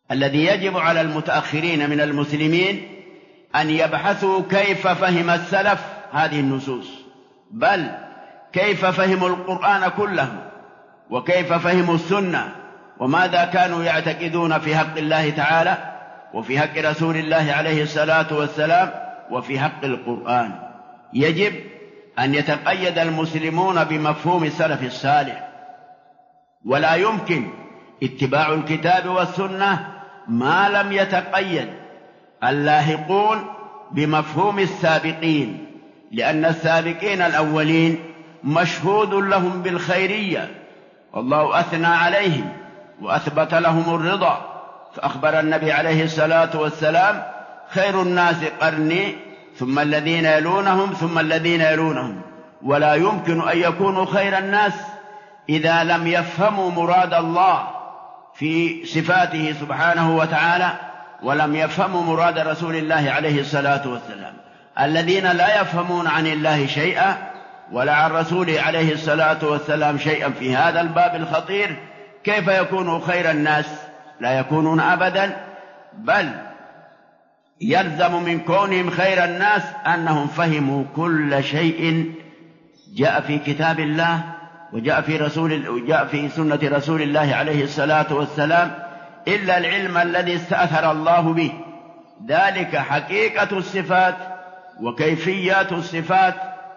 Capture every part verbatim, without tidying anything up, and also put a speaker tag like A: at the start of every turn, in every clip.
A: الذي يجب على المتأخرين من المسلمين أن يبحثوا كيف فهم السلف هذه النصوص، بل كيف فهموا القرآن كله، وكيف فهموا السنة، وماذا كانوا يعتقدون في حق الله تعالى وفي حق رسول الله عليه الصلاة والسلام وفي حق القرآن. يجب أن يتقيد المسلمون بمفهوم السلف الصالح، ولا يمكن اتباع الكتاب والسنة ما لم يتقيد اللاحقون بمفهوم السابقين، لأن السابقين الأولين مشهود لهم بالخيرية، والله أثنى عليهم وأثبت لهم الرضا، فأخبر النبي عليه الصلاة والسلام: خير الناس قرني ثم الذين يلونهم ثم الذين يلونهم. ولا يمكن أن يكونوا خير الناس إذا لم يفهموا مراد الله في صفاته سبحانه وتعالى، ولم يفهموا مراد رسول الله عليه الصلاة والسلام. الذين لا يفهمون عن الله شيئا ولا عن رسوله عليه الصلاة والسلام شيئا في هذا الباب الخطير، كيف يكونوا خير الناس؟ لا يكونون أبدا، بل يلزم من كونهم خير الناس أنهم فهموا كل شيء جاء في كتاب الله وجاء في رسول وجاء في سنة رسول الله عليه الصلاة والسلام، إلا العلم الذي استأثر الله به، ذلك حقيقة الصفات وكيفيات الصفات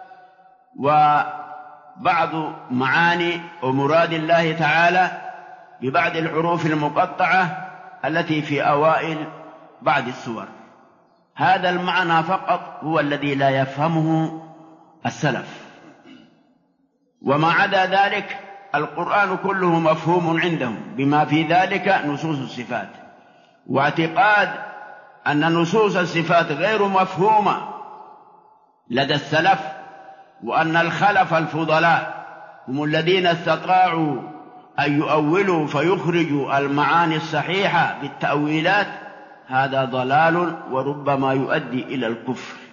A: وبعض معاني ومراد الله تعالى ببعض الحروف المقطعة التي في أوائل بعض السور. هذا المعنى فقط هو الذي لا يفهمه السلف، وما عدا ذلك القرآن كله مفهوم عندهم، بما في ذلك نصوص الصفات. واعتقاد أن نصوص الصفات غير مفهومة لدى السلف، وأن الخلف الفضلاء هم الذين استطاعوا أن يؤولوا فيخرجوا المعاني الصحيحة بالتأويلات، هذا ضلال وربما يؤدي إلى الكفر.